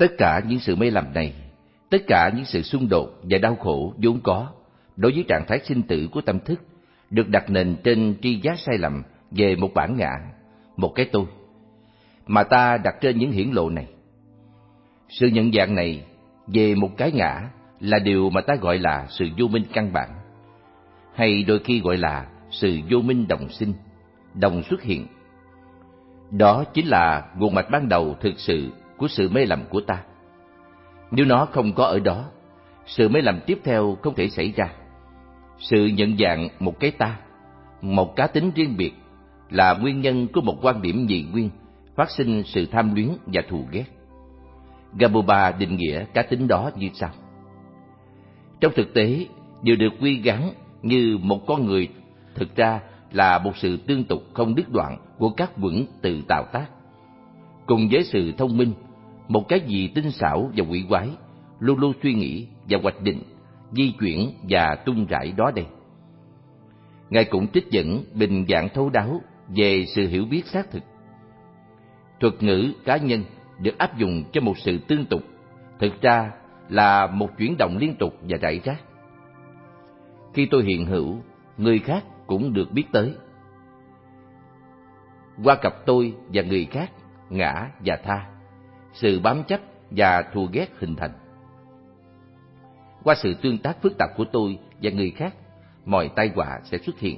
Tất cả những sự mê lầm này, tất cả những sự xung đột và đau khổ vốn có đối với trạng thái sinh tử của tâm thức được đặt nền trên tri giác sai lầm về một bản ngã, một cái tôi, mà ta đặt trên những hiển lộ này. Sự nhận dạng này về một cái ngã là điều mà ta gọi là sự vô minh căn bản, hay đôi khi gọi là sự vô minh đồng sinh, đồng xuất hiện. Đó chính là nguồn mạch ban đầu thực sự của sự mê lầm của ta. Nếu nó không có ở đó, sự mê lầm tiếp theo không thể xảy ra. Sự nhận dạng một cái ta, một cá tính riêng biệt là nguyên nhân của một quan điểm nhị nguyên, phát sinh sự tham luyến và thù ghét. Gabuba định nghĩa cá tính đó như sau: trong thực tế, điều được quy gán như một con người thực ra là một sự tương tục không đứt đoạn của các quẩn tự tạo tác. Cùng với sự thông minh, một cái gì tinh xảo và quỷ quái, luôn luôn suy nghĩ và hoạch định, di chuyển và tung rải đó đây. Ngài cũng trích dẫn bình dạng thấu đáo về sự hiểu biết xác thực. Thuật ngữ cá nhân được áp dụng cho một sự tương tục, thực ra là một chuyển động liên tục và rải rác. Khi tôi hiện hữu, người khác cũng được biết tới. Qua cặp tôi và người khác, ngã và tha, sự bám chấp và thù ghét hình thành. Qua sự tương tác phức tạp của tôi và người khác, mọi tai họa sẽ xuất hiện.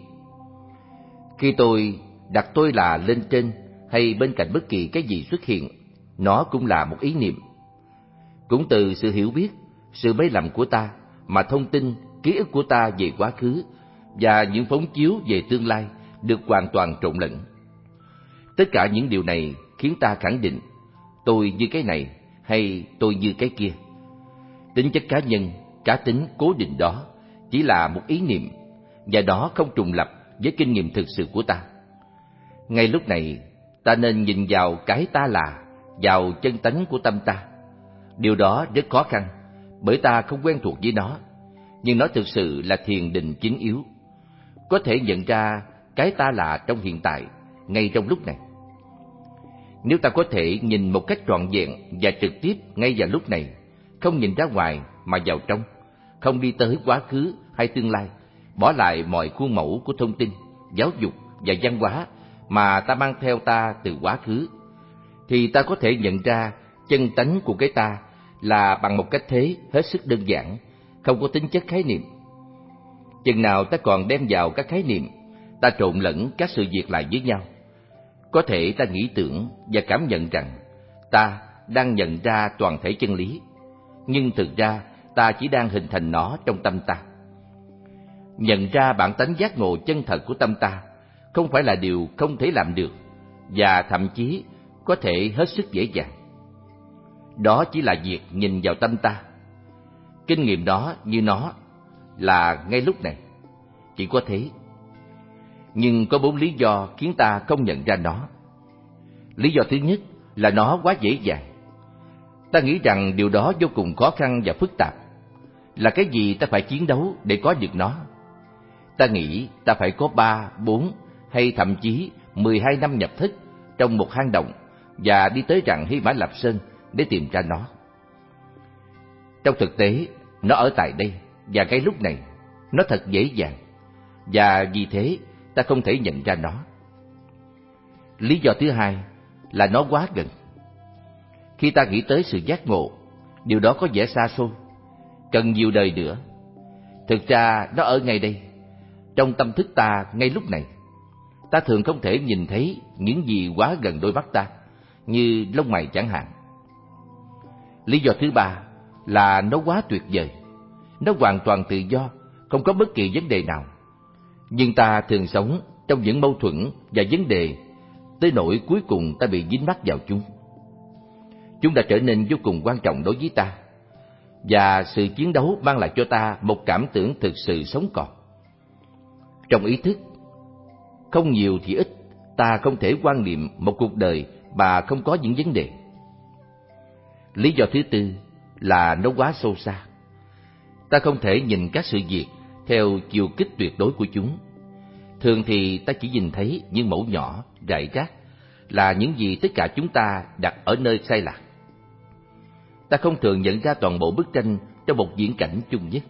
Khi tôi đặt tôi là lên trên hay bên cạnh bất kỳ cái gì xuất hiện, nó cũng là một ý niệm. Cũng từ sự hiểu biết, sự mê lầm của ta mà thông tin, ký ức của ta về quá khứ và những phóng chiếu về tương lai được hoàn toàn trộn lẫn. Tất cả những điều này khiến ta khẳng định tôi như cái này hay tôi như cái kia. Tính chất cá nhân, cá tính cố định đó chỉ là một ý niệm, và đó không trùng lập với kinh nghiệm thực sự của ta. Ngay lúc này, ta nên nhìn vào cái ta là, vào chân tánh của tâm ta. Điều đó rất khó khăn, bởi ta không quen thuộc với nó, nhưng nó thực sự là thiền định chính yếu. Có thể nhận ra cái ta là trong hiện tại, ngay trong lúc này. Nếu ta có thể nhìn một cách trọn vẹn và trực tiếp ngay vào lúc này, không nhìn ra ngoài mà vào trong, không đi tới quá khứ hay tương lai, bỏ lại mọi khuôn mẫu của thông tin, giáo dục và văn hóa mà ta mang theo ta từ quá khứ, thì ta có thể nhận ra chân tánh của cái ta là bằng một cách thế hết sức đơn giản, không có tính chất khái niệm. Chừng nào ta còn đem vào các khái niệm, ta trộn lẫn các sự việc lại với nhau. Có thể ta nghĩ tưởng và cảm nhận rằng ta đang nhận ra toàn thể chân lý, nhưng thực ra ta chỉ đang hình thành nó trong tâm ta. Nhận ra bản tánh giác ngộ chân thật của tâm ta không phải là điều không thể làm được, và thậm chí có thể hết sức dễ dàng. Đó chỉ là việc nhìn vào tâm ta. Kinh nghiệm đó như nó là ngay lúc này, chỉ có thế. Nhưng có 4 lý do khiến ta không nhận ra nó. Lý do thứ nhất là nó quá dễ dàng. Ta nghĩ rằng điều đó vô cùng khó khăn và phức tạp. Là cái gì ta phải chiến đấu để có được nó? Ta nghĩ ta phải có 3, 4 hay thậm chí 12 năm nhập thức trong một hang động và đi tới rặng Hy Mã Lạp Sơn để tìm ra nó. Trong thực tế, nó ở tại đây và ngay lúc này. Nó thật dễ dàng, và vì thế ta không thể nhận ra nó. Lý do thứ hai là nó quá gần. Khi ta nghĩ tới sự giác ngộ, điều đó có vẻ xa xôi, cần nhiều đời nữa. Thực ra nó ở ngay đây, trong tâm thức ta ngay lúc này. Ta thường không thể nhìn thấy những gì quá gần đôi mắt ta, như lông mày chẳng hạn. Lý do thứ ba là nó quá tuyệt vời. Nó hoàn toàn tự do, không có bất kỳ vấn đề nào. Nhưng ta thường sống trong những mâu thuẫn và vấn đề, tới nỗi cuối cùng ta bị dính mắc vào chúng. Chúng đã trở nên vô cùng quan trọng đối với ta, và sự chiến đấu mang lại cho ta một cảm tưởng thực sự sống còn. Trong ý thức, không nhiều thì ít, ta không thể quan niệm một cuộc đời mà không có những vấn đề. Lý do thứ tư là nó quá sâu xa. Ta không thể nhìn các sự việc theo chiều kích tuyệt đối của chúng. Thường thì ta chỉ nhìn thấy những mẫu nhỏ, rải rác, là những gì tất cả chúng ta đặt ở nơi sai lạc. ta không thường nhận ra toàn bộ bức tranh trong một viễn cảnh chung nhất.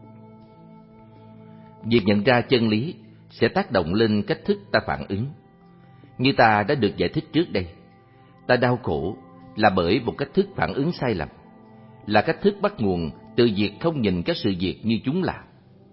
Việc nhận ra chân lý sẽ tác động lên cách thức ta phản ứng. Như ta đã được giải thích trước đây, ta đau khổ là bởi một cách thức phản ứng sai lầm, là cách thức bắt nguồn từ việc không nhìn các sự việc như chúng là.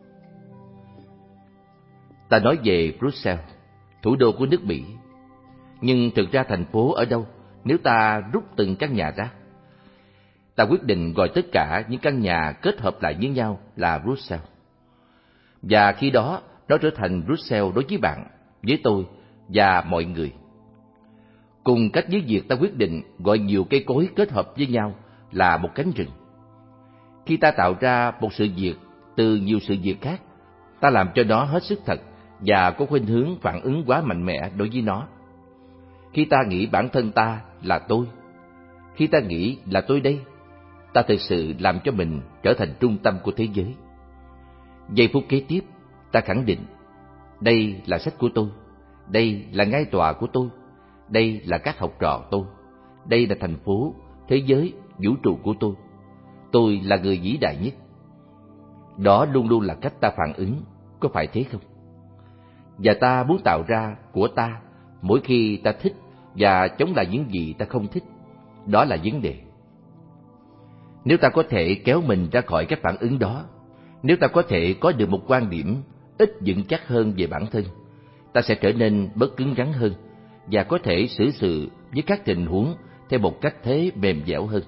Ta nói về Brussels, thủ đô của nước Bỉ, nhưng thực ra thành phố ở đâu nếu ta rút từng căn nhà ra? Ta quyết định gọi tất cả những căn nhà kết hợp lại với nhau là Brussels. Và khi đó, nó trở thành Brussels đối với bạn, với tôi và mọi người. Cùng cách với việc ta quyết định gọi nhiều cây cối kết hợp với nhau là một cánh rừng. Khi ta tạo ra một sự việc từ nhiều sự việc khác, ta làm cho nó hết sức thật và có khuynh hướng phản ứng quá mạnh mẽ đối với nó. Khi ta nghĩ bản thân ta là tôi, khi ta nghĩ là tôi đây, ta thực sự làm cho mình trở thành trung tâm của thế giới. Giây phút kế tiếp, ta khẳng định, đây là sách của tôi, đây là ngai tòa của tôi, đây là các học trò tôi, đây là thành phố, thế giới, vũ trụ của tôi là người vĩ đại nhất. Đó luôn luôn là cách ta phản ứng, có phải thế không? Và ta muốn tạo ra của ta mỗi khi ta thích và chống lại những gì ta không thích. Đó là vấn đề. Nếu ta có thể kéo mình ra khỏi các phản ứng đó, nếu ta có thể có được một quan điểm ít vững chắc hơn về bản thân, ta sẽ trở nên bớt cứng rắn hơn và có thể xử sự với các tình huống theo một cách thế mềm dẻo hơn.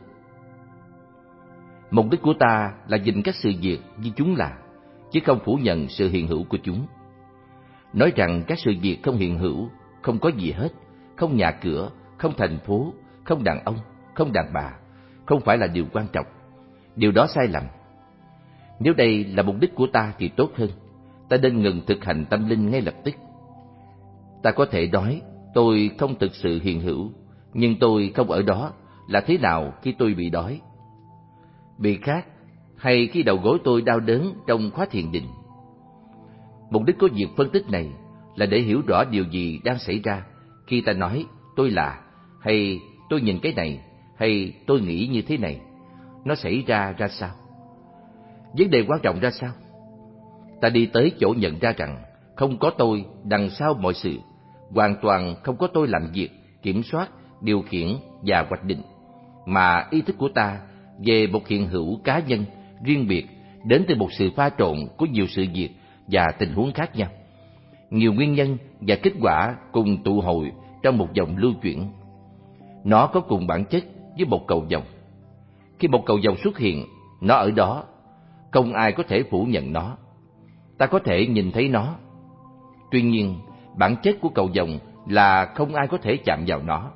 Mục đích của ta là nhìn các sự việc như chúng là, chứ không phủ nhận sự hiện hữu của chúng. Nói rằng các sự việc không hiện hữu, không có gì hết, không nhà cửa, không thành phố, không đàn ông, không đàn bà, không phải là điều quan trọng. Điều đó sai lầm. Nếu đây là mục đích của ta thì tốt hơn, ta nên ngừng thực hành tâm linh ngay lập tức. Ta có thể nói, tôi không thực sự hiện hữu, nhưng tôi không ở đó, là thế nào khi tôi bị đói, bị khát, hay khi đầu gối tôi đau đớn trong khóa thiền định. Mục đích của việc phân tích này là để hiểu rõ điều gì đang xảy ra khi ta nói tôi là, hay tôi nhìn cái này, hay tôi nghĩ như thế này. Nó xảy ra ra sao? Vấn đề quan trọng ra sao? Ta đi tới chỗ nhận ra rằng không có tôi đằng sau mọi sự, hoàn toàn không có tôi làm việc, kiểm soát, điều khiển và hoạch định, mà ý thức của ta về một hiện hữu cá nhân, riêng biệt, đến từ một sự pha trộn của nhiều sự việc và tình huống khác nhau. Nhiều nguyên nhân và kết quả cùng tụ hội trong một dòng lưu chuyển. Nó có cùng bản chất với một cầu vồng. Khi một cầu vồng xuất hiện, nó ở đó, không ai có thể phủ nhận nó. Ta có thể nhìn thấy nó. Tuy nhiên, bản chất của cầu vồng là không ai có thể chạm vào nó.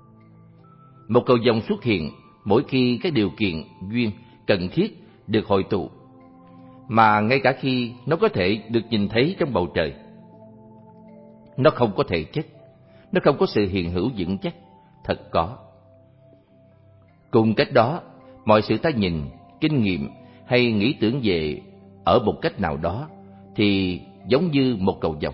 Một cầu vồng xuất hiện mỗi khi các điều kiện duyên cần thiết được hội tụ, mà ngay cả khi nó có thể được nhìn thấy trong bầu trời. Nó không có thể chất, nó không có sự hiện hữu vững chắc, thật có. Cùng cách đó, mọi sự ta nhìn, kinh nghiệm hay nghĩ tưởng về ở một cách nào đó thì giống như một cầu vồng.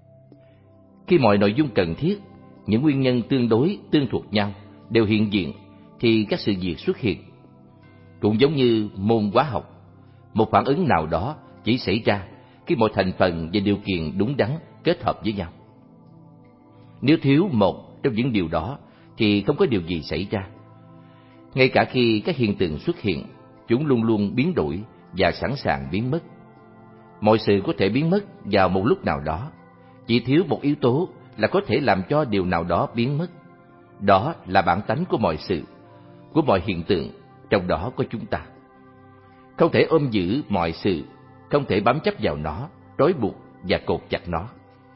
Khi mọi nội dung cần thiết, những nguyên nhân tương đối tương thuộc nhau đều hiện diện thì các sự việc xuất hiện. Cũng giống như môn hóa học, một phản ứng nào đó chỉ xảy ra khi mọi thành phần và điều kiện đúng đắn kết hợp với nhau. Nếu thiếu một trong những điều đó thì không có điều gì xảy ra. Ngay cả khi các hiện tượng xuất hiện, chúng luôn luôn biến đổi và sẵn sàng biến mất. Mọi sự có thể biến mất vào một lúc nào đó, chỉ thiếu một yếu tố là có thể làm cho điều nào đó biến mất. Đó là bản tánh của mọi sự, của mọi hiện tượng, trong đó có chúng ta. Không thể ôm giữ mọi sự, không thể bám chấp vào nó, trói buộc và cột chặt nó.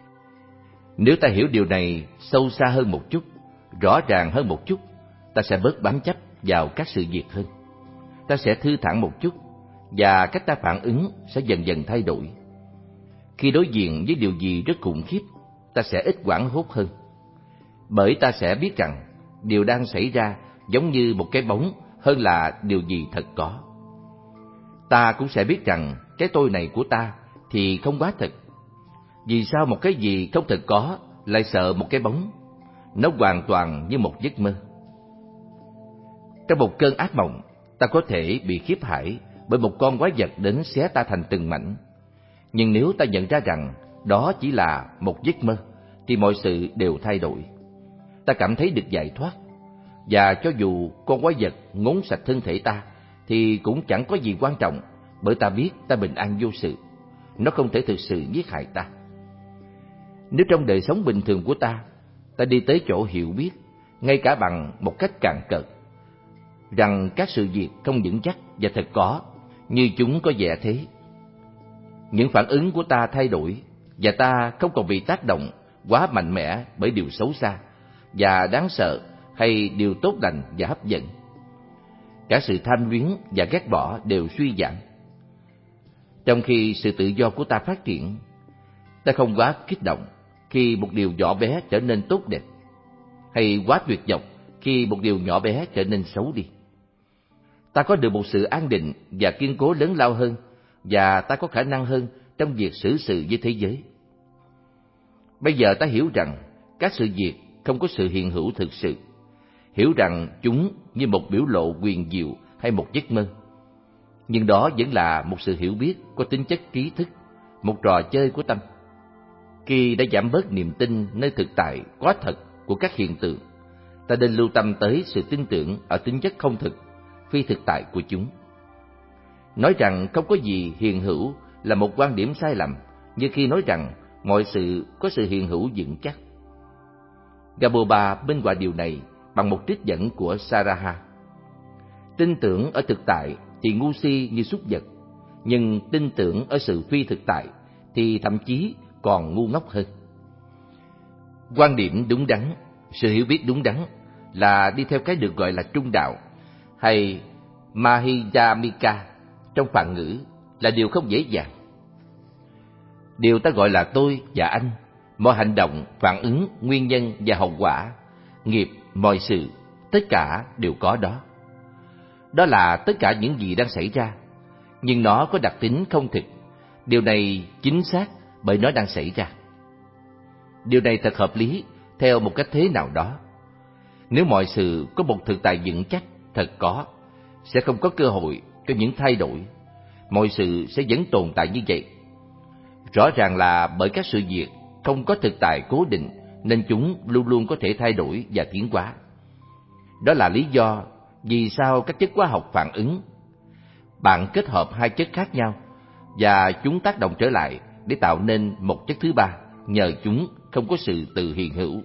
Nếu ta hiểu điều này sâu xa hơn một chút, rõ ràng hơn một chút, ta sẽ bớt bám chấp vào các sự việc hơn. Ta sẽ thư thản một chút, và cách ta phản ứng sẽ dần dần thay đổi. Khi đối diện với điều gì rất khủng khiếp, ta sẽ ít hoảng hốt hơn. Bởi ta sẽ biết rằng điều đang xảy ra giống như một cái bóng hơn là điều gì thật có. Ta cũng sẽ biết rằng cái tôi này của ta thì không quá thật. Vì sao một cái gì không thật có lại sợ một cái bóng? Nó hoàn toàn như một giấc mơ. Trong một cơn ác mộng, Ta có thể bị khiếp hãi bởi một con quái vật đến xé ta thành từng mảnh. Nhưng nếu ta nhận ra rằng đó chỉ là một giấc mơ, thì mọi sự đều thay đổi. Ta cảm thấy được giải thoát, và cho dù con quái vật ngốn sạch thân thể ta, thì cũng chẳng có gì quan trọng, bởi ta biết ta bình an vô sự. Nó không thể thực sự giết hại ta. Nếu trong đời sống bình thường của ta, ta đi tới chỗ hiểu biết, ngay cả bằng một cách càn cợt, rằng các sự việc không vững chắc và thật có như chúng có vẻ thế, những phản ứng của ta thay đổi, và ta không còn bị tác động quá mạnh mẽ bởi điều xấu xa và đáng sợ hay điều tốt lành và hấp dẫn. Cả sự tham luyến và ghét bỏ đều suy giảm. Trong khi sự tự do của ta phát triển, ta không quá kích động khi một điều nhỏ bé trở nên tốt đẹp, hay quá tuyệt vọng khi một điều nhỏ bé trở nên xấu đi. Ta có được một sự an định và kiên cố lớn lao hơn, và ta có khả năng hơn trong việc xử sự với thế giới. Bây giờ ta hiểu rằng các sự việc không có sự hiện hữu thực sự, hiểu rằng chúng như một biểu lộ huyền diệu hay một giấc mơ. Nhưng đó vẫn là một sự hiểu biết có tính chất trí thức, một trò chơi của tâm. Khi đã giảm bớt niềm tin nơi thực tại có thật của các hiện tượng, ta nên lưu tâm tới sự tin tưởng ở tính chất không thực, phi thực tại của chúng. Nói rằng không có gì hiện hữu là một quan điểm sai lầm, như khi nói rằng mọi sự có sự hiện hữu vững chắc. Gaboba minh họa điều này bằng một trích dẫn của Saraha. Tin tưởng ở thực tại thì ngu si như súc vật, nhưng tin tưởng ở sự phi thực tại thì thậm chí còn ngu ngốc hơn. Quan điểm đúng đắn, sự hiểu biết đúng đắn là đi theo cái được gọi là trung đạo hay Mahiyamika trong Phạn ngữ là điều không dễ dàng. Điều ta gọi là tôi và anh, mọi hành động, phản ứng, nguyên nhân và hậu quả, nghiệp, mọi sự, tất cả đều có đó. Đó là tất cả những gì đang xảy ra, nhưng nó có đặc tính không thực. Điều này chính xác bởi nó đang xảy ra. Điều này thật hợp lý theo một cách thế nào đó. Nếu mọi sự có một thực tại vững chắc, thật có, sẽ không có cơ hội cho những thay đổi. Mọi sự sẽ vẫn tồn tại như vậy. Rõ ràng là bởi các sự việc không có thực tại cố định nên chúng luôn luôn có thể thay đổi và tiến hóa. Đó là lý do vì sao các chất hóa học phản ứng. Bạn kết hợp hai chất khác nhau và chúng tác động trở lại để tạo nên một chất thứ ba, nhờ chúng không có sự tự hiện hữu.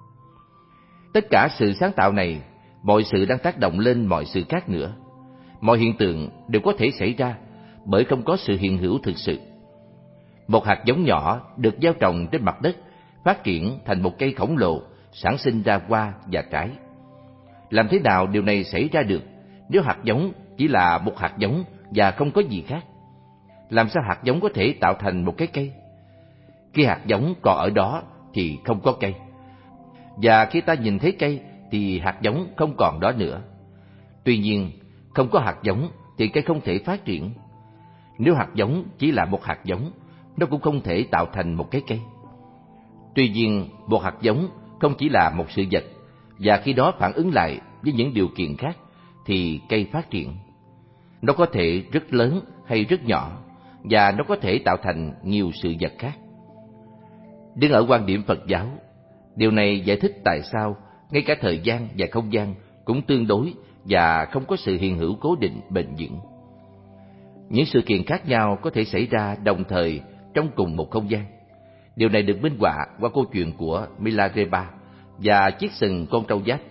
Tất cả sự sáng tạo này, mọi sự đang tác động lên mọi sự khác nữa. Mọi hiện tượng đều có thể xảy ra bởi không có sự hiện hữu thực sự. Một hạt giống nhỏ được gieo trồng trên mặt đất phát triển thành một cây khổng lồ, sản sinh ra hoa và trái. Làm thế nào điều này xảy ra được nếu hạt giống chỉ là một hạt giống và không có gì khác? Làm sao hạt giống có thể tạo thành một cái cây? Khi hạt giống còn ở đó thì không có cây, và khi ta nhìn thấy cây thì hạt giống không còn đó nữa. Tuy nhiên, không có hạt giống thì cây không thể phát triển. Nếu hạt giống chỉ là một hạt giống, nó cũng không thể tạo thành một cái cây. Tuy nhiên, một hạt giống không chỉ là một sự vật, và khi đó phản ứng lại với những điều kiện khác thì cây phát triển. Nó có thể rất lớn hay rất nhỏ, và nó có thể tạo thành nhiều sự vật khác. Đứng ở quan điểm Phật giáo, điều này giải thích tại sao ngay cả thời gian và không gian cũng tương đối và không có sự hiện hữu cố định bền vững. Những sự kiện khác nhau có thể xảy ra đồng thời trong cùng một không gian. Điều này được minh họa qua câu chuyện của Milarepa và chiếc sừng con trâu giáp.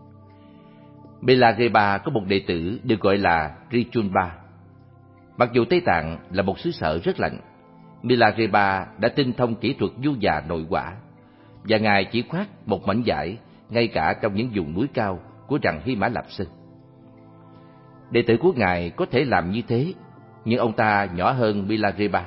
Milarepa có một đệ tử được gọi là Richunpa. Mặc dù Tây Tạng là một xứ sở rất lạnh, Milarepa đã tinh thông kỹ thuật du già nội quả, và Ngài chỉ khoác một mảnh vải ngay cả trong những vùng núi cao của rặng Hy Mã Lạp Sơn. Đệ tử của Ngài có thể làm như thế, nhưng ông ta nhỏ hơn Milarepa.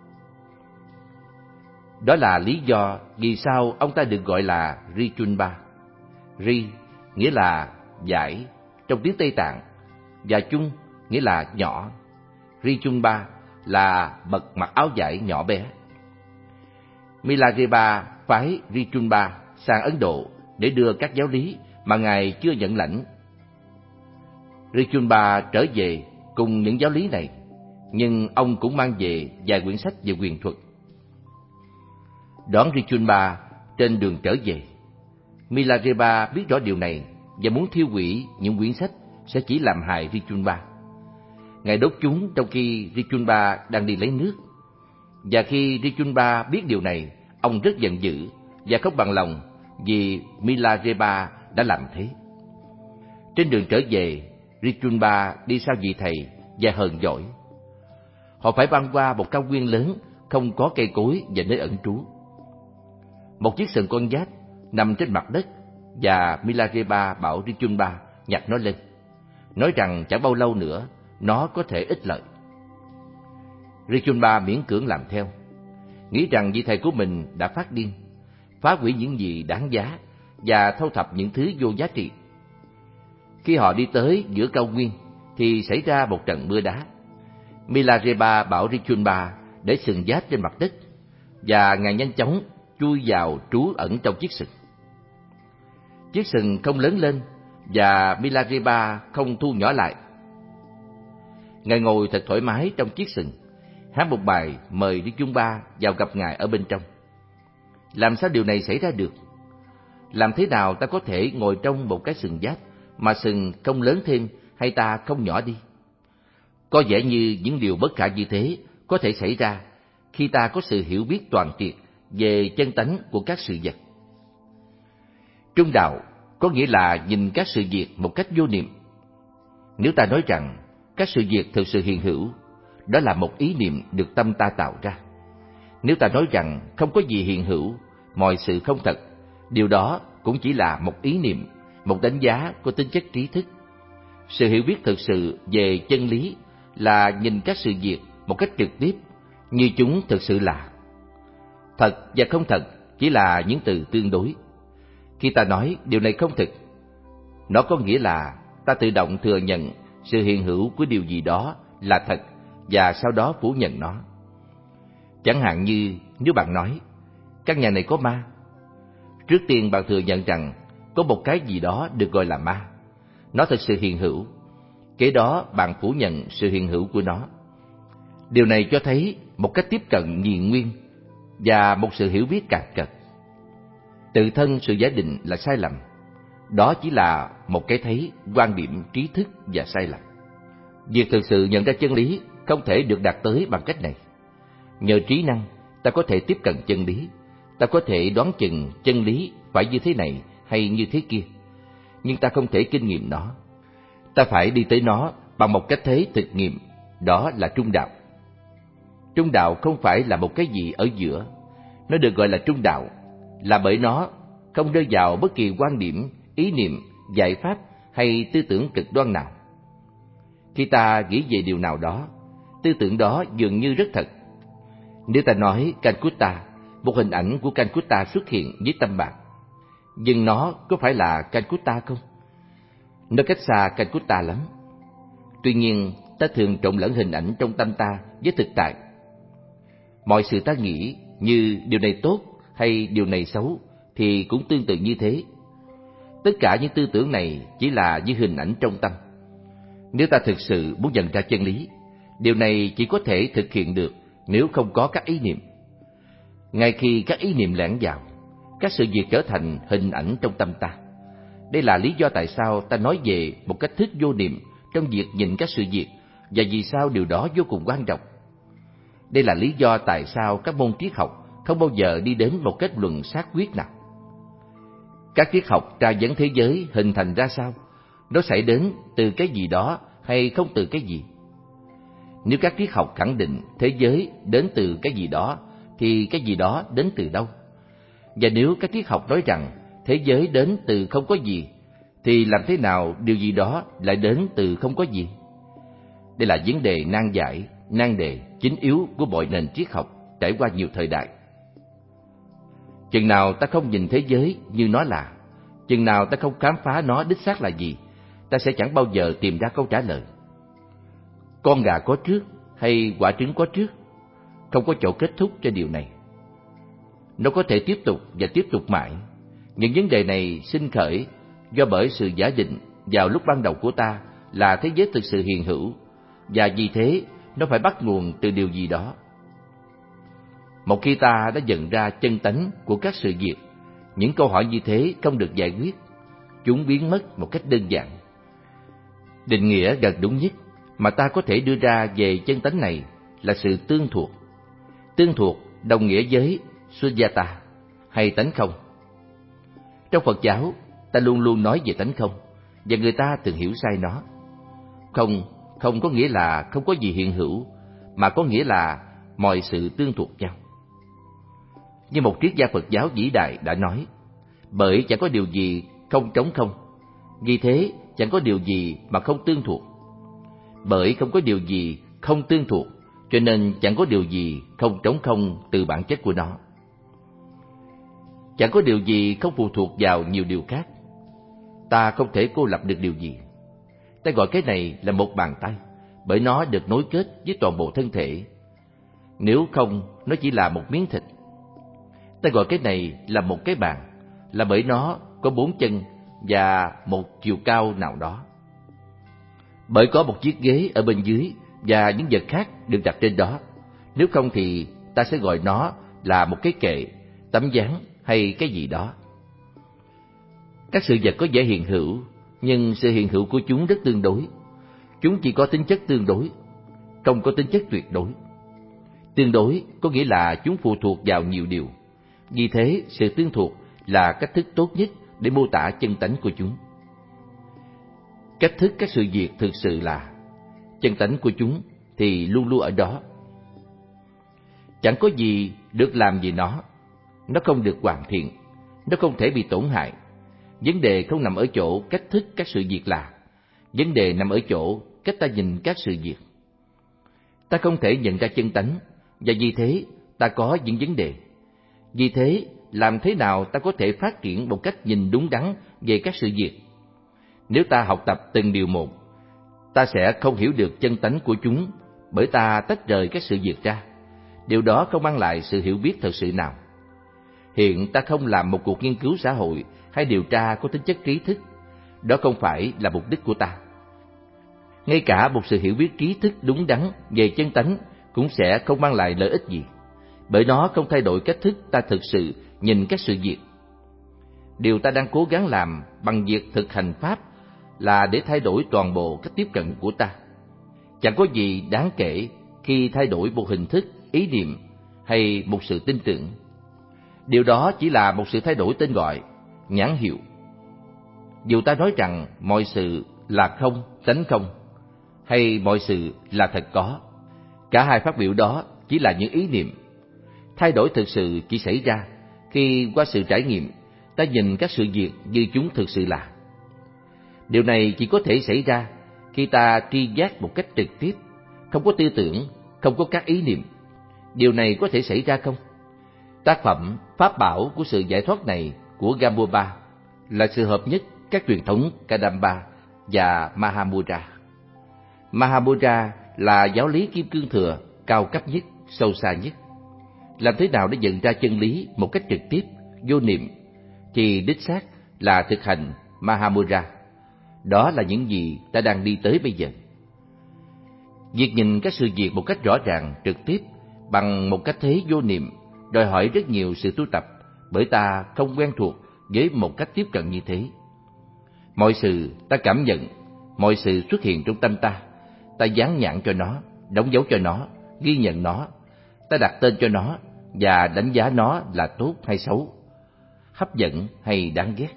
Đó là lý do vì sao ông ta được gọi là Richunpa. Ri nghĩa là vải trong tiếng Tây Tạng, và Chun nghĩa là nhỏ. Richunpa là bậc mặc áo vải nhỏ bé. Milarepa phái Richunpa sang Ấn Độ để đưa các giáo lý mà Ngài chưa nhận lãnh. Rijunpa trở về cùng những giáo lý này, nhưng ông cũng mang về vài quyển sách về quyền thuật. Đón Rijunpa trên đường trở về, Milarepa biết rõ điều này và muốn thiêu hủy những quyển sách sẽ chỉ làm hại Rijunpa. Ngài đốt chúng trong khi Rijunpa đang đi lấy nước. Và khi Rijunpa biết điều này, ông rất giận dữ và không bằng lòng vì Milarepa đã làm thế. Trên đường trở về, Rijunpa đi sau vị thầy và hờn giỏi. Họ phải băng qua một cao nguyên lớn, không có cây cối và nơi ẩn trú. Một chiếc sừng con giáp nằm trên mặt đất và Milarepa bảo Rijunpa nhặt nó lên, nói rằng chẳng bao lâu nữa nó có thể ích lợi. Rijunpa miễn cưỡng làm theo, nghĩ rằng vị thầy của mình đã phát điên, phá hủy những gì đáng giá và thu thập những thứ vô giá trị. Khi họ đi tới giữa cao nguyên thì xảy ra một trận mưa đá. Milarepa bảo Rijunpa để sừng giáp trên mặt đất và ngài nhanh chóng chui vào trú ẩn trong chiếc sừng. Chiếc sừng không lớn lên và Milarepa không thu nhỏ lại. Ngài ngồi thật thoải mái trong chiếc sừng, hát một bài mời Rijunpa vào gặp ngài ở bên trong. Làm sao điều này xảy ra được? Làm thế nào ta có thể ngồi trong một cái sừng giáp mà sừng không lớn thêm hay ta không nhỏ đi? Có vẻ như những điều bất khả như thế có thể xảy ra khi ta có sự hiểu biết toàn triệt về chân tánh của các sự vật. Trung đạo có nghĩa là nhìn các sự việc một cách vô niệm. Nếu ta nói rằng các sự việc thực sự hiện hữu, đó là một ý niệm được tâm ta tạo ra. Nếu ta nói rằng không có gì hiện hữu, mọi sự không thật, điều đó cũng chỉ là một ý niệm, một đánh giá có tính chất trí thức. Sự hiểu biết thực sự về chân lý là nhìn các sự việc một cách trực tiếp như chúng thực sự là. Thật và không thật chỉ là những từ tương đối. Khi ta nói điều này không thực, nó có nghĩa là ta tự động thừa nhận sự hiện hữu của điều gì đó là thật và sau đó phủ nhận nó. Chẳng hạn như nếu bạn nói căn nhà này có ma, trước tiên bạn thừa nhận rằng có một cái gì đó được gọi là ma, nó thực sự hiện hữu. Kế đó bạn phủ nhận sự hiện hữu của nó. Điều này cho thấy một cách tiếp cận nhì nguyên và một sự hiểu biết cạn cật. Tự thân sự giả định là sai lầm. Đó chỉ là một cái thấy, quan điểm trí thức và sai lầm. Việc thực sự nhận ra chân lý không thể được đạt tới bằng cách này. Nhờ trí năng, ta có thể tiếp cận chân lý. Ta có thể đoán chừng chân lý phải như thế này hay như thế kia. Nhưng ta không thể kinh nghiệm nó. Ta phải đi tới nó bằng một cách thế thực nghiệm. Đó là trung đạo. Trung đạo không phải là một cái gì ở giữa. Nó được gọi là trung đạo là bởi nó không rơi vào bất kỳ quan điểm, ý niệm, giải pháp hay tư tưởng cực đoan nào. Khi ta nghĩ về điều nào đó, tư tưởng đó dường như rất thật. Nếu ta nói Calcutta, một hình ảnh của Calcutta xuất hiện với tâm bạn. Nhưng nó có phải là Calcutta không? Nó cách xa Calcutta lắm. Tuy nhiên, ta thường trộn lẫn hình ảnh trong tâm ta với thực tại. Mọi sự ta nghĩ như điều này tốt hay điều này xấu thì cũng tương tự như thế. Tất cả những tư tưởng này chỉ là như hình ảnh trong tâm. Nếu ta thực sự muốn nhận ra chân lý, điều này chỉ có thể thực hiện được nếu không có các ý niệm. Ngay khi các ý niệm lẻn vào, các sự việc trở thành hình ảnh trong tâm ta. Đây là lý do tại sao ta nói về một cách thức vô niệm trong việc nhìn các sự việc và vì sao điều đó vô cùng quan trọng. Đây là lý do tại sao các môn triết học không bao giờ đi đến một kết luận xác quyết nào. Các triết học tra vấn thế giới hình thành ra sao, nó xảy đến từ cái gì đó hay không từ cái gì. Nếu các triết học khẳng định thế giới đến từ cái gì đó, thì cái gì đó đến từ đâu? Và nếu các triết học nói rằng thế giới đến từ không có gì, thì làm thế nào điều gì đó lại đến từ không có gì? Đây là vấn đề nan giải, nan đề chính yếu của mọi nền triết học trải qua nhiều thời đại. Chừng nào ta không nhìn thế giới như nó là, chừng nào ta không khám phá nó đích xác là gì, ta sẽ chẳng bao giờ tìm ra câu trả lời. Con gà có trước hay quả trứng có trước? Không có chỗ kết thúc cho điều này. Nó có thể tiếp tục và tiếp tục mãi. Những vấn đề này sinh khởi do bởi sự giả định vào lúc ban đầu của ta là thế giới thực sự hiện hữu, và vì thế nó phải bắt nguồn từ điều gì đó. Một khi ta đã nhận ra chân tánh của các sự việc, những câu hỏi như thế không được giải quyết, chúng biến mất một cách đơn giản. Định nghĩa gần đúng nhất mà ta có thể đưa ra về chân tánh này là sự tương thuộc. Tương thuộc đồng nghĩa với Sunyata hay tánh không. Trong Phật giáo, ta luôn luôn nói về tánh không, và người ta thường hiểu sai nó. Không có nghĩa là không có gì hiện hữu, mà có nghĩa là mọi sự tương thuộc nhau. Như một triết gia Phật giáo vĩ đại đã nói, bởi chẳng có điều gì không trống không, vì thế chẳng có điều gì mà không tương thuộc. Bởi không có điều gì không tương thuộc, cho nên chẳng có điều gì không trống không từ bản chất của nó. Chẳng có điều gì không phụ thuộc vào nhiều điều khác. Ta không thể cô lập được điều gì. Ta gọi cái này là một bàn tay, bởi nó được nối kết với toàn bộ thân thể. Nếu không, nó chỉ là một miếng thịt. Ta gọi cái này là một cái bàn, là bởi nó có 4 chân và một chiều cao nào đó. Bởi có một chiếc ghế ở bên dưới và những vật khác được đặt trên đó. Nếu không thì ta sẽ gọi nó là một cái kệ, tấm ván hay cái gì đó. Các sự vật có vẻ hiện hữu, nhưng sự hiện hữu của chúng rất tương đối. Chúng chỉ có tính chất tương đối, không có tính chất tuyệt đối. Tương đối có nghĩa là chúng phụ thuộc vào nhiều điều. Vì thế, sự tương thuộc là cách thức tốt nhất để mô tả chân tánh của chúng. Cách thức các sự việc thực sự là chân tánh của chúng thì luôn luôn ở đó. Chẳng có gì được làm vì nó không được hoàn thiện, nó không thể bị tổn hại. Vấn đề không nằm ở chỗ cách thức các sự việc là, vấn đề nằm ở chỗ cách ta nhìn các sự việc. Ta không thể nhận ra chân tánh, và vì thế ta có những vấn đề. Vì thế, làm thế nào ta có thể phát triển một cách nhìn đúng đắn về các sự việc? Nếu ta học tập từng điều một, ta sẽ không hiểu được chân tánh của chúng, bởi ta tách rời các sự việc ra. Điều đó không mang lại sự hiểu biết thật sự nào. Hiện ta không làm một cuộc nghiên cứu xã hội hay điều tra có tính chất trí thức. Đó không phải là mục đích của ta. Ngay cả một sự hiểu biết trí thức đúng đắn về chân tánh cũng sẽ không mang lại lợi ích gì, bởi nó không thay đổi cách thức ta thực sự nhìn các sự việc. Điều ta đang cố gắng làm bằng việc thực hành Pháp là để thay đổi toàn bộ cách tiếp cận của ta. Chẳng có gì đáng kể khi thay đổi một hình thức, ý niệm hay một sự tin tưởng. Điều đó chỉ là một sự thay đổi tên gọi, nhãn hiệu. Dù ta nói rằng mọi sự là không, tánh không, hay mọi sự là thật có, cả hai phát biểu đó chỉ là những ý niệm. Thay đổi thực sự chỉ xảy ra khi qua sự trải nghiệm, ta nhìn các sự việc như chúng thực sự là. Điều này chỉ có thể xảy ra khi ta tri giác một cách trực tiếp, không có tư tưởng, không có các ý niệm. Điều này có thể xảy ra không? Tác phẩm Pháp bảo của sự giải thoát này của Gampopa là sự hợp nhất các truyền thống Kadamba và Mahamudra. Mahamudra là giáo lý Kim Cương Thừa cao cấp nhất, sâu xa nhất. Làm thế nào để nhận ra chân lý một cách trực tiếp, vô niệm, thì đích xác là thực hành Mahamudra. Đó là những gì ta đang đi tới bây giờ. Việc nhìn các sự việc một cách rõ ràng, trực tiếp, bằng một cách thế vô niệm, đòi hỏi rất nhiều sự tu tập, bởi ta không quen thuộc với một cách tiếp cận như thế. Mọi sự ta cảm nhận, mọi sự xuất hiện trong tâm ta, ta dán nhãn cho nó, đóng dấu cho nó, ghi nhận nó, ta đặt tên cho nó và đánh giá nó là tốt hay xấu, hấp dẫn hay đáng ghét.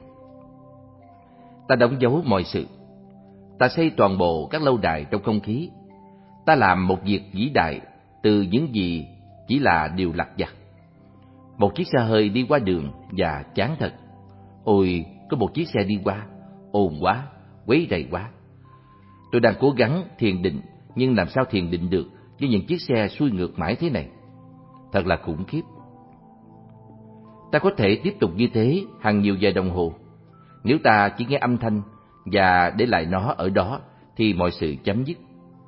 Ta đóng dấu mọi sự. Ta xây toàn bộ các lâu đài trong không khí. Ta làm một việc vĩ đại từ những gì chỉ là điều lặt vặt. Một chiếc xe hơi đi qua đường và chán thật. Ôi, có một chiếc xe đi qua, ồn quá, quấy rầy quá. Tôi đang cố gắng thiền định, nhưng làm sao thiền định được với những chiếc xe xuôi ngược mãi thế này? Thật là khủng khiếp. Ta có thể tiếp tục như thế hàng nhiều giờ đồng hồ. Nếu ta chỉ nghe âm thanh và để lại nó ở đó thì mọi sự chấm dứt.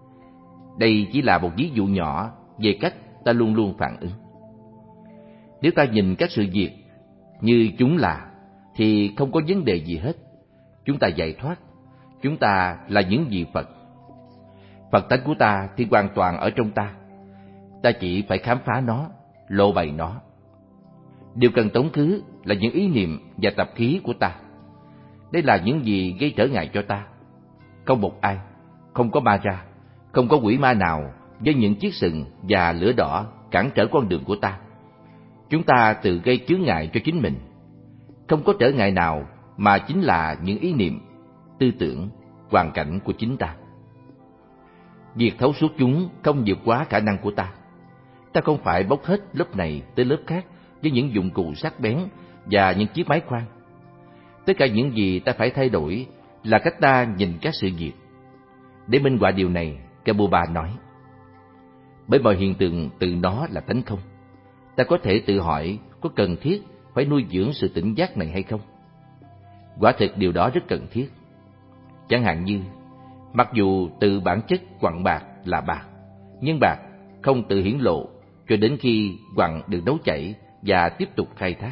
Đây chỉ là một ví dụ nhỏ về cách ta luôn luôn phản ứng. Nếu ta nhìn các sự việc như chúng là thì không có vấn đề gì hết. Chúng ta giải thoát. chúng ta là những vị Phật. Phật tánh của ta thì hoàn toàn ở trong ta. Ta chỉ phải khám phá nó, lộ bày nó. Điều cần tống khứ là những ý niệm và tập khí của ta. Đây là những gì gây trở ngại cho ta. Không một ai, không có ma ra, không có quỷ ma nào với những chiếc sừng và lửa đỏ cản trở con đường của ta. Chúng ta tự gây chướng ngại cho chính mình. Không có trở ngại nào mà chính là những ý niệm, tư tưởng, hoàn cảnh của chính ta. Việc thấu suốt chúng không vượt quá khả năng của ta. Ta không phải bóc hết lớp này tới lớp khác với những dụng cụ sắc bén và những chiếc máy khoan. Tất cả những gì ta phải thay đổi là cách ta nhìn các sự việc. Để minh họa điều này, Kabuba nói, bởi mọi hiện tượng tự nó là tánh không. Ta có thể tự hỏi có cần thiết phải nuôi dưỡng sự tỉnh giác này hay không? Quả thực điều đó rất cần thiết. Chẳng hạn như, mặc dù từ bản chất quặng bạc là bạc, nhưng bạc không tự hiển lộ cho đến khi quặng được nấu chảy và tiếp tục khai thác.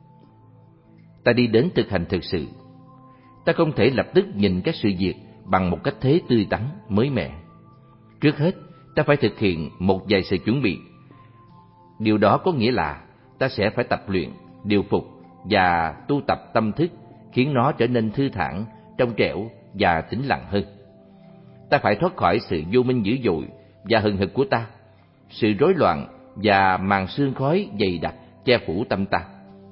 Ta đi đến thực hành thực sự. Ta không thể lập tức nhìn các sự việc bằng một cách thế tươi tắn, mới mẻ. Trước hết, ta phải thực hiện một vài sự chuẩn bị. Điều đó có nghĩa là ta sẽ phải tập luyện, điều phục và tu tập tâm thức khiến nó trở nên thư thản, trong trẻo và tĩnh lặng hơn. Ta phải thoát khỏi sự vô minh dữ dội và hừng hực của ta, sự rối loạn và màn sương khói dày đặc che phủ tâm ta.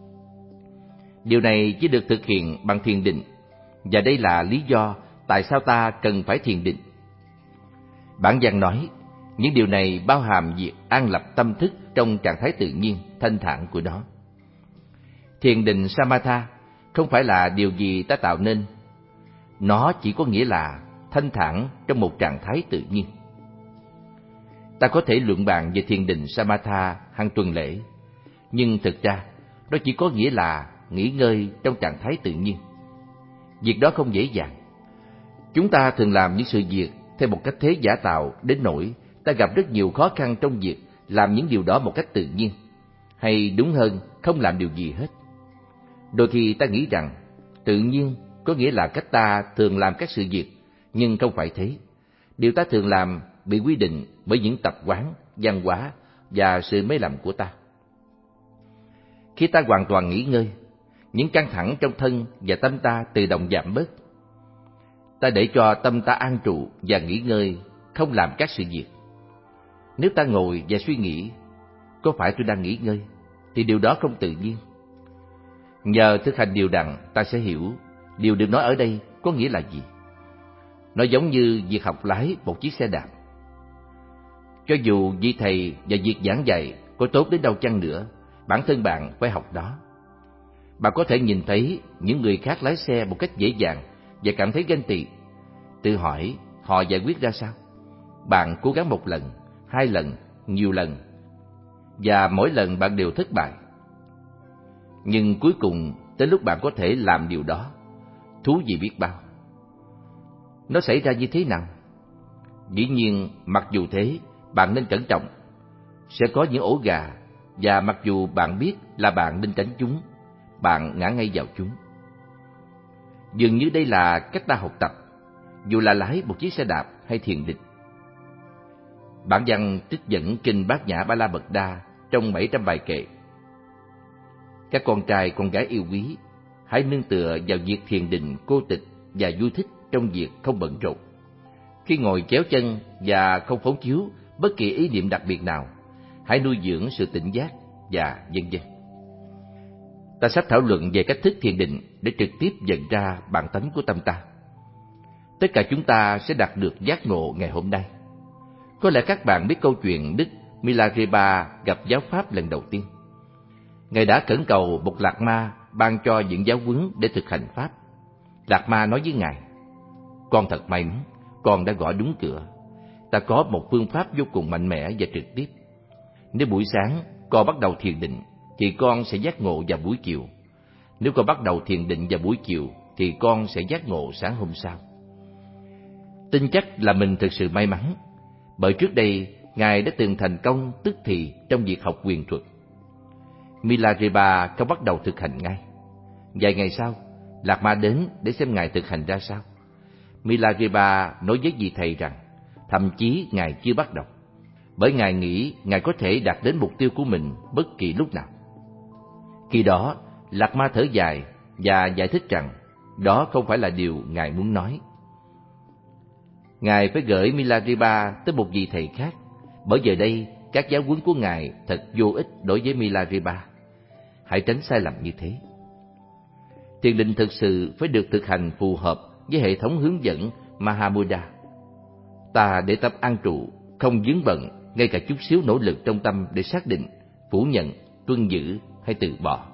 Điều này chỉ được thực hiện bằng thiền định, và đây là lý do tại sao ta cần phải thiền định. Bản văn nói, những điều này bao hàm việc an lập tâm thức trong trạng thái tự nhiên, thanh thản của nó. Thiền định Samatha không phải là điều gì ta tạo nên. Nó chỉ có nghĩa là thanh thản trong một trạng thái tự nhiên. Ta có thể luận bàn về thiền định Samatha hàng tuần lễ, nhưng thực ra nó chỉ có nghĩa là nghỉ ngơi trong trạng thái tự nhiên. Việc đó không dễ dàng. Chúng ta thường làm những sự việc theo một cách thế giả tạo đến nỗi ta gặp rất nhiều khó khăn trong việc làm những điều đó một cách tự nhiên, hay đúng hơn, không làm điều gì hết. Đôi khi ta nghĩ rằng tự nhiên có nghĩa là cách ta thường làm các sự việc, nhưng không phải thế. Điều ta thường làm bị quy định bởi những tập quán, văn hóa và sự mê lầm của ta. Khi ta hoàn toàn nghỉ ngơi, những căng thẳng trong thân và tâm ta tự động giảm bớt. Ta để cho tâm ta an trụ và nghỉ ngơi, không làm các sự việc. Nếu ta ngồi và suy nghĩ, có phải tôi đang nghỉ ngơi, thì điều đó không tự nhiên. Nhờ thực hành điều đặn, ta sẽ hiểu điều được nói ở đây có nghĩa là gì. Nó giống như việc học lái một chiếc xe đạp. Cho dù vị thầy và việc giảng dạy có tốt đến đâu chăng nữa, bản thân bạn phải học đó. Bạn có thể nhìn thấy những người khác lái xe một cách dễ dàng và cảm thấy ganh tị. Tự hỏi họ giải quyết ra sao? Bạn cố gắng một lần, 2 lần, nhiều lần, và mỗi lần bạn đều thất bại. Nhưng cuối cùng, tới lúc bạn có thể làm điều đó, thú vị biết bao. Nó xảy ra như thế nào? Dĩ nhiên, mặc dù thế, bạn nên cẩn trọng. Sẽ có những ổ gà, và mặc dù bạn biết là bạn nên tránh chúng, bạn ngã ngay vào chúng. Dường như đây là cách ta học tập, dù là lái một chiếc xe đạp hay thiền định. Bản văn trích dẫn kinh Bát Nhã Ba La Mật Đa trong 700 bài kệ. Các con trai con gái yêu quý, hãy nương tựa vào việc thiền định cô tịch và vui thích trong việc không bận rộn. Khi ngồi chéo chân và không phóng chiếu bất kỳ ý niệm đặc biệt nào, hãy nuôi dưỡng sự tỉnh giác và vân vân. Ta sắp thảo luận về cách thức thiền định để trực tiếp nhận ra bản tánh của tâm ta. Tất cả chúng ta sẽ đạt được giác ngộ ngày hôm nay. Có lẽ các bạn biết câu chuyện Đức Milarepa gặp giáo pháp lần đầu tiên. Ngài đã khẩn cầu một lạc ma ban cho những giáo huấn để thực hành pháp. Lạc ma nói với Ngài: "Con thật may mắn, con đã gõ đúng cửa. Ta có một phương pháp vô cùng mạnh mẽ và trực tiếp. Nếu buổi sáng con bắt đầu thiền định, thì con sẽ giác ngộ vào buổi chiều. Nếu con bắt đầu thiền định vào buổi chiều, thì con sẽ giác ngộ sáng hôm sau." Tin chắc là mình thực sự may mắn, bởi trước đây Ngài đã từng thành công tức thì trong việc học quyền thuật. Milarepa không bắt đầu thực hành ngay. Vài ngày sau, Lạc Ma đến để xem Ngài thực hành ra sao. Milarepa nói với vị thầy rằng thậm chí Ngài chưa bắt đầu, bởi Ngài nghĩ Ngài có thể đạt đến mục tiêu của mình bất kỳ lúc nào. Khi đó, Lạt Ma thở dài và giải thích rằng đó không phải là điều Ngài muốn nói. Ngài phải gửi Milarepa tới một vị thầy khác, bởi giờ đây các giáo huấn của Ngài thật vô ích đối với Milarepa. Hãy tránh sai lầm như thế. Thiền định thực sự phải được thực hành phù hợp với hệ thống hướng dẫn Mahamudra. Ta để tâm an trụ, không vướng bận, ngay cả chút xíu nỗ lực trong tâm để xác định, phủ nhận, tuân giữ hay từ bỏ.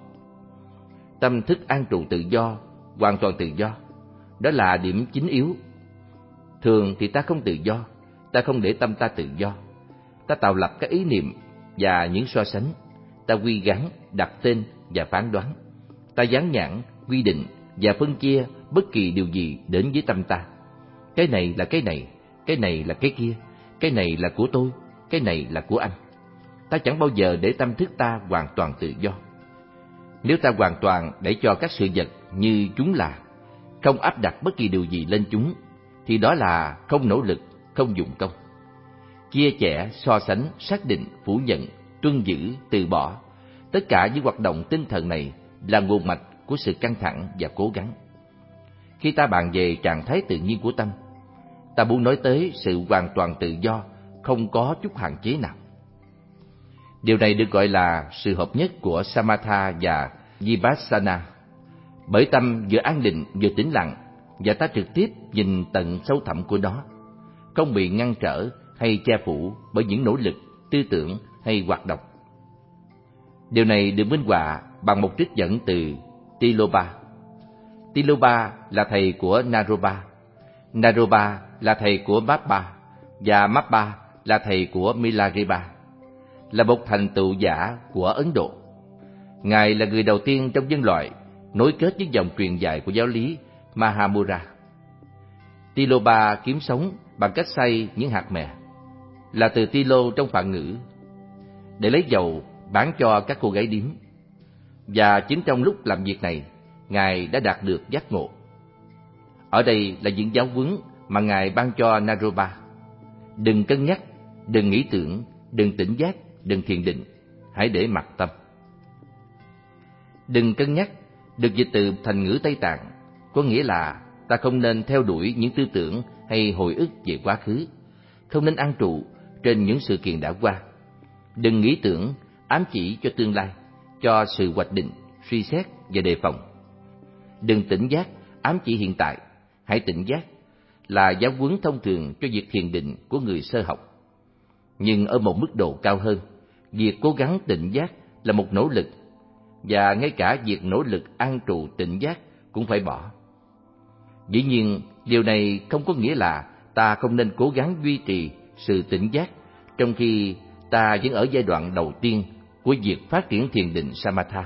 Tâm thức an trụ tự do, hoàn toàn tự do. Đó là điểm chính yếu. Thường thì ta không tự do, ta không để tâm ta tự do. Ta tạo lập các ý niệm và những so sánh. Ta quy gắn, đặt tên và phán đoán. Ta dán nhãn, quy định và phân chia bất kỳ điều gì đến với tâm ta. Cái này là cái này là cái kia, cái này là của tôi, cái này là của anh. Ta chẳng bao giờ để tâm thức ta hoàn toàn tự do. Nếu ta hoàn toàn để cho các sự vật như chúng là, không áp đặt bất kỳ điều gì lên chúng, thì đó là không nỗ lực, không dụng công. Chia sẻ, so sánh, xác định, phủ nhận, tuân giữ, từ bỏ, tất cả những hoạt động tinh thần này là nguồn mạch của sự căng thẳng và cố gắng. Khi ta bàn về trạng thái tự nhiên của tâm, ta muốn nói tới sự hoàn toàn tự do, không có chút hạn chế nào. Điều này được gọi là sự hợp nhất của Samatha và Vipassana. Bởi tâm vừa an định vừa tĩnh lặng, và ta trực tiếp nhìn tận sâu thẳm của nó, không bị ngăn trở hay che phủ bởi những nỗ lực, tư tưởng hay hoạt động. Điều này được minh họa bằng một trích dẫn từ Tilopa. Tilopa là thầy của Naropa, Naropa là thầy của Mappa, và Mappa là thầy của Milarepa, là một thành tựu giả của Ấn Độ. Ngài là người đầu tiên trong nhân loại nối kết với dòng truyền dạy của giáo lý Mahamudra. Tilopa kiếm sống bằng cách xay những hạt mè, là từ tilo trong Phạn ngữ, để lấy dầu bán cho các cô gái điếm. Và chính trong lúc làm việc này, Ngài đã đạt được giác ngộ. Ở đây là những giáo huấn mà Ngài ban cho Naropa. Đừng cân nhắc, đừng nghĩ tưởng, đừng tỉnh giác, đừng thiền định, hãy để mặc tâm. Đừng cân nhắc được dịch từ thành ngữ Tây Tạng, có nghĩa là ta không nên theo đuổi những tư tưởng hay hồi ức về quá khứ, không nên an trụ trên những sự kiện đã qua. Đừng nghĩ tưởng, ám chỉ cho tương lai, cho sự hoạch định, suy xét và đề phòng. Đừng tỉnh giác, ám chỉ hiện tại, hãy tỉnh giác, là giáo huấn thông thường cho việc thiền định của người sơ học. Nhưng ở một mức độ cao hơn, việc cố gắng tỉnh giác là một nỗ lực, và ngay cả việc nỗ lực an trụ tỉnh giác cũng phải bỏ. Dĩ nhiên, điều này không có nghĩa là ta không nên cố gắng duy trì sự tỉnh giác, trong khi ta vẫn ở giai đoạn đầu tiên của việc phát triển thiền định Samatha.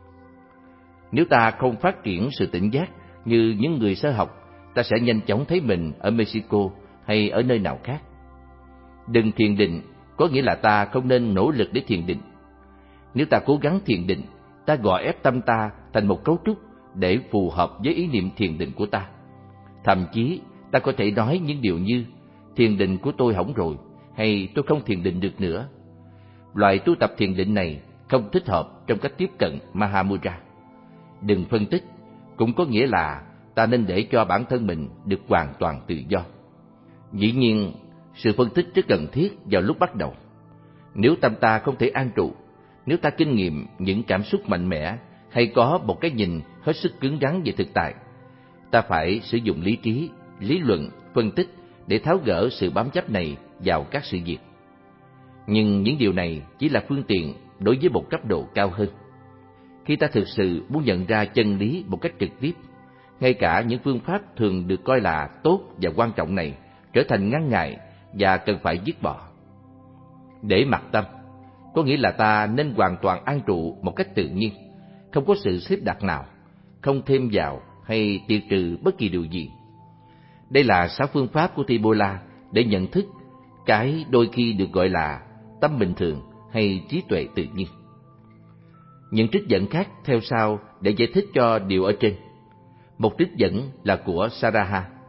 Nếu ta không phát triển sự tỉnh giác như những người sơ học, ta sẽ nhanh chóng thấy mình ở Mexico hay ở nơi nào khác. Đừng thiền định có nghĩa là ta không nên nỗ lực để thiền định. Nếu ta cố gắng thiền định, ta gò ép tâm ta thành một cấu trúc để phù hợp với ý niệm thiền định của ta. Thậm chí, ta có thể nói những điều như thiền định của tôi hỏng rồi, hay tôi không thiền định được nữa. Loại tu tập thiền định này không thích hợp trong cách tiếp cận Mahamudra. Đừng phân tích, cũng có nghĩa là ta nên để cho bản thân mình được hoàn toàn tự do. Dĩ nhiên, sự phân tích rất cần thiết vào lúc bắt đầu. Nếu tâm ta không thể an trụ, nếu ta kinh nghiệm những cảm xúc mạnh mẽ hay có một cái nhìn hết sức cứng rắn về thực tại, ta phải sử dụng lý trí, lý luận, phân tích để tháo gỡ sự bám chấp này vào các sự việc. Nhưng những điều này chỉ là phương tiện đối với một cấp độ cao hơn. Khi ta thực sự muốn nhận ra chân lý một cách trực tiếp, ngay cả những phương pháp thường được coi là tốt và quan trọng này trở thành ngăn ngại và cần phải dứt bỏ. Để mặc tâm có nghĩa là ta nên hoàn toàn an trụ một cách tự nhiên, không có sự xếp đặt nào, không thêm vào hay tiêu trừ bất kỳ điều gì. Đây là 6 phương pháp của Tibola để nhận thức cái đôi khi được gọi là tâm bình thường hay trí tuệ tự nhiên. Những trích dẫn khác theo sau để giải thích cho điều ở trên. Một trích dẫn là của Saraha.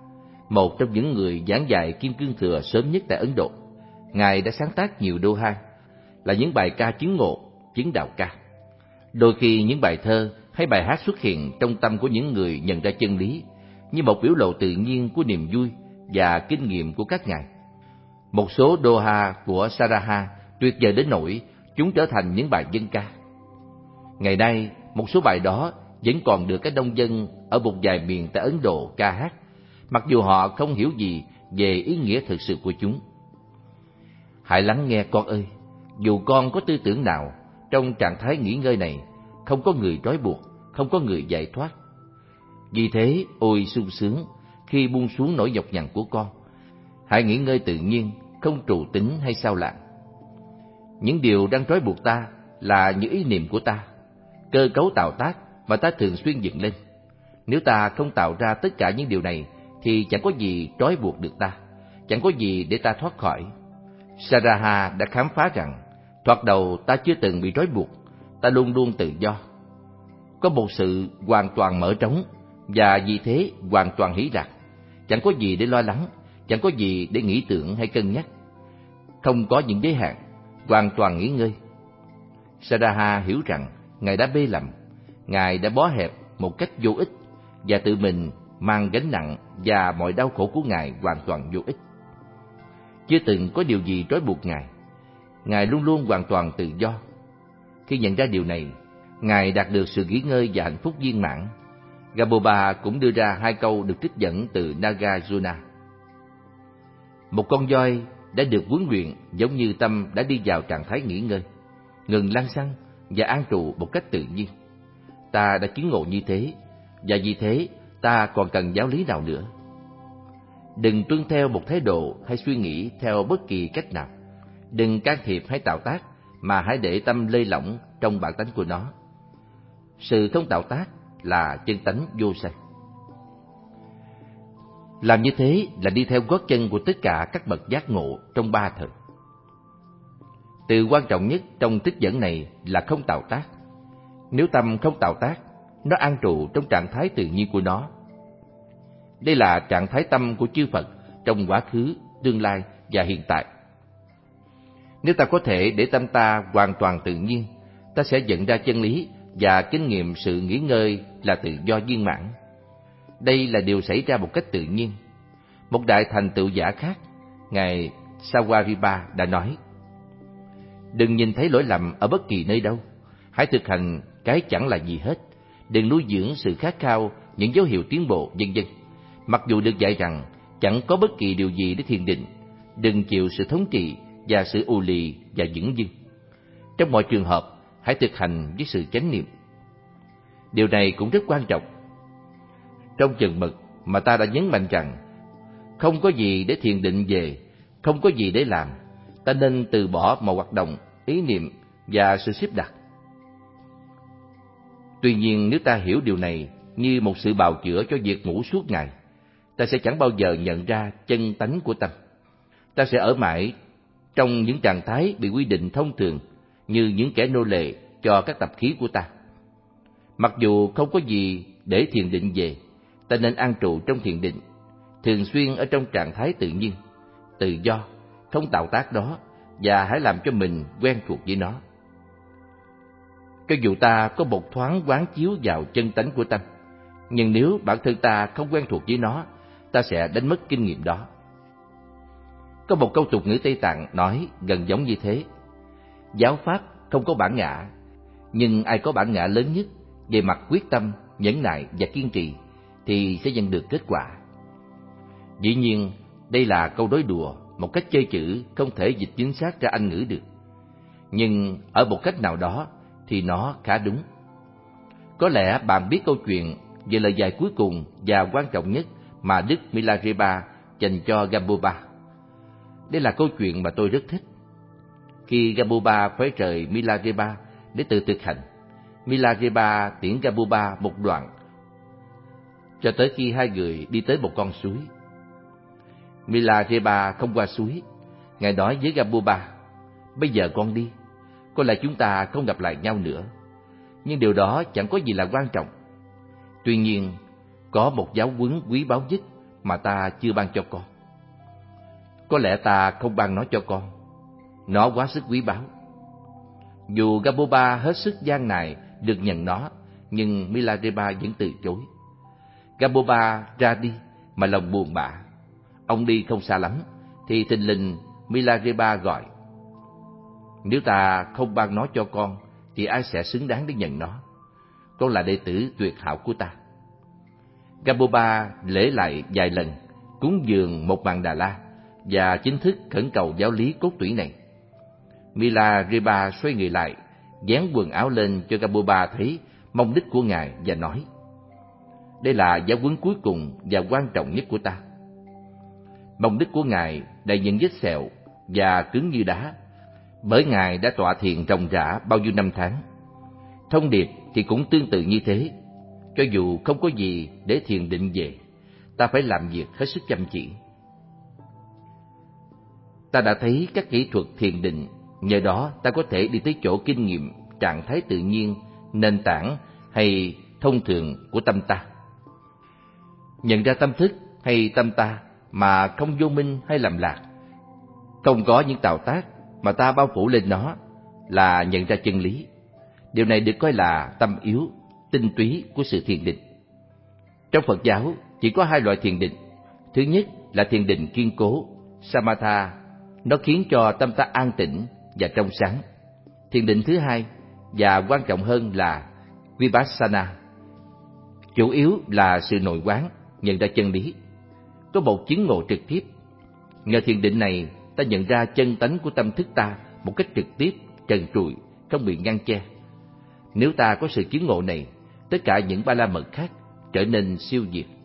một trong những người giảng dạy Kim Cương Thừa sớm nhất tại Ấn Độ. Ngài đã sáng tác nhiều Doha, là những bài ca chứng ngộ, chứng đạo ca. Đôi khi những bài thơ hay bài hát xuất hiện trong tâm của những người nhận ra chân lý như một biểu lộ tự nhiên của niềm vui và kinh nghiệm của các ngài. Một số Doha của Saraha tuyệt vời đến nỗi chúng trở thành những bài dân ca. Ngày nay, một số bài đó vẫn còn được các nông dân ở một vài miền tại Ấn Độ ca hát, mặc dù họ không hiểu gì về ý nghĩa thực sự của chúng. Hãy lắng nghe con ơi, dù con có tư tưởng nào, trong trạng thái nghỉ ngơi này, không có người trói buộc, không có người giải thoát. Vì thế, ôi sung sướng khi buông xuống nỗi nhọc nhằn của con. Hãy nghỉ ngơi tự nhiên, không trù tính hay sao lãng. Những điều đang trói buộc ta là những ý niệm của ta, cơ cấu tạo tác mà ta thường xuyên dựng lên. Nếu ta không tạo ra tất cả những điều này, thì chẳng có gì trói buộc được ta, chẳng có gì để ta thoát khỏi. Saraha đã khám phá rằng, thoạt đầu ta chưa từng bị trói buộc, ta luôn luôn tự do. Có một sự hoàn toàn mở trống, và vì thế hoàn toàn hỷ lạc. Chẳng có gì để lo lắng, chẳng có gì để nghĩ tưởng hay cân nhắc. Không có những giới hạn, hoàn toàn nghỉ ngơi. Saraha hiểu rằng Ngài đã bê lầm, Ngài đã bó hẹp một cách vô ích, và tự mình mang gánh nặng và mọi đau khổ của Ngài hoàn toàn vô ích. Chưa từng có điều gì trói buộc Ngài. Ngài luôn luôn hoàn toàn tự do. Khi nhận ra điều này, Ngài đạt được sự nghỉ ngơi và hạnh phúc viên mãn. Gaboba cũng đưa ra 2 câu được trích dẫn từ Nagarjuna. Một con voi đã được huấn luyện giống như tâm đã đi vào trạng thái nghỉ ngơi, ngừng lăn xăng và an trụ một cách tự nhiên. Ta đã chứng ngộ như thế, và vì thế ta còn cần giáo lý nào nữa. Đừng tuân theo một thái độ hay suy nghĩ theo bất kỳ cách nào. Đừng can thiệp hay tạo tác, mà hãy để tâm lơi lỏng trong bản tánh của nó. Sự không tạo tác là chân tánh vô sanh. Làm như thế là đi theo gót chân của tất cả các bậc giác ngộ trong 3 thời. Từ quan trọng nhất trong trích dẫn này là không tạo tác. Nếu tâm không tạo tác, nó an trụ trong trạng thái tự nhiên của nó. Đây là trạng thái tâm của chư Phật trong quá khứ, tương lai và hiện tại. Nếu ta có thể để tâm ta hoàn toàn tự nhiên, ta sẽ nhận ra chân lý và kinh nghiệm sự nghỉ ngơi là tự do viên mãn. Đây là điều xảy ra một cách tự nhiên. Một đại thành tựu giả khác, Ngài Sawaripa đã nói: đừng nhìn thấy lỗi lầm ở bất kỳ nơi đâu. Hãy thực hành cái chẳng là gì hết. Đừng nuôi dưỡng sự khát khao, những dấu hiệu tiến bộ, vân vân. Mặc dù được dạy rằng chẳng có bất kỳ điều gì để thiền định, đừng chịu sự thống trị và sự ù lì và dửng dưng. Trong mọi trường hợp, hãy thực hành với sự chánh niệm. Điều này cũng rất quan trọng. Trong chừng mực mà ta đã nhấn mạnh rằng không có gì để thiền định về, không có gì để làm, ta nên từ bỏ mọi hoạt động, ý niệm và sự xếp đặt. Tuy nhiên, nếu ta hiểu điều này như một sự bào chữa cho việc ngủ suốt ngày, ta sẽ chẳng bao giờ nhận ra chân tánh của tâm. Ta sẽ ở mãi trong những trạng thái bị quy định thông thường, như những kẻ nô lệ cho các tập khí của ta. Mặc dù không có gì để thiền định về, ta nên an trụ trong thiền định, thường xuyên ở trong trạng thái tự nhiên, tự do, không tạo tác đó, và hãy làm cho mình quen thuộc với nó. Cho dù ta có một thoáng quán chiếu vào chân tánh của tâm, nhưng nếu bản thân ta không quen thuộc với nó, ta sẽ đánh mất kinh nghiệm đó. Có một câu tục ngữ Tây Tạng nói gần giống như thế: giáo pháp không có bản ngã, nhưng ai có bản ngã lớn nhất về mặt quyết tâm, nhẫn nại và kiên trì thì sẽ nhận được kết quả. Dĩ nhiên, đây là câu đối đùa, một cách chơi chữ không thể dịch chính xác ra Anh ngữ được. Nhưng ở một cách nào đó thì nó khá đúng. Có lẽ bạn biết câu chuyện về lời dạy cuối cùng và quan trọng nhất mà Đức Milarepa dành cho Gaboba. Đây là câu chuyện mà tôi rất thích. Khi Gaboba phải rời Milarepa để tự thực hành, Milarepa tiễn Gaboba một đoạn, cho tới khi hai người đi tới một con suối. Milarepa không qua suối. Ngài nói với Gaboba: bây giờ con đi, có lẽ chúng ta không gặp lại nhau nữa. Nhưng điều đó chẳng có gì là quan trọng. Tuy nhiên, có một giáo huấn quý báu nhất mà ta chưa ban cho con. Có lẽ ta không ban nó cho con, nó quá sức quý báu. Dù Gaboba hết sức gian nài được nhận nó, nhưng Milarepa vẫn từ chối. Gaboba ra đi mà lòng buồn bã. Ông đi không xa lắm thì thình lình Milarepa gọi: "Nếu ta không ban nó cho con thì ai sẽ xứng đáng để nhận nó? Con là đệ tử tuyệt hảo của ta." Gaboba lễ lại vài lần, cúng dường một màn Đà La và chính thức khẩn cầu giáo lý cốt tủy này. Milarepa xoay người lại, vén quần áo lên cho Gaboba thấy mong đích của ngài và nói: "Đây là giáo huấn cuối cùng và quan trọng nhất của ta." Mong đích của ngài đầy những vết sẹo và cứng như đá, bởi ngài đã tọa thiền ròng rã bao nhiêu năm tháng. Thông điệp thì cũng tương tự như thế. Cho dù không có gì để thiền định về, ta phải làm việc hết sức chăm chỉ. Ta đã thấy các kỹ thuật thiền định, nhờ đó ta có thể đi tới chỗ kinh nghiệm trạng thái tự nhiên, nền tảng hay thông thường của tâm ta. Nhận ra tâm thức hay tâm ta mà không vô minh hay lầm lạc, không có những tạo tác mà ta bao phủ lên nó, là nhận ra chân lý. Điều này được coi là tâm yếu, tinh túy của sự thiền định. Trong Phật giáo chỉ có hai loại thiền định. Thứ nhất là thiền định kiên cố, Samatha, nó khiến cho tâm ta an tĩnh và trong sáng. Thiền định thứ hai và quan trọng hơn là Vipassana, chủ yếu là sự nội quán, nhận ra chân lý, có một chứng ngộ trực tiếp. Nhờ thiền định này, ta nhận ra chân tánh của tâm thức ta một cách trực tiếp, trần trụi, không bị ngăn che. Nếu ta có sự chứng ngộ này, tất cả những ba la mật khác trở nên siêu việt.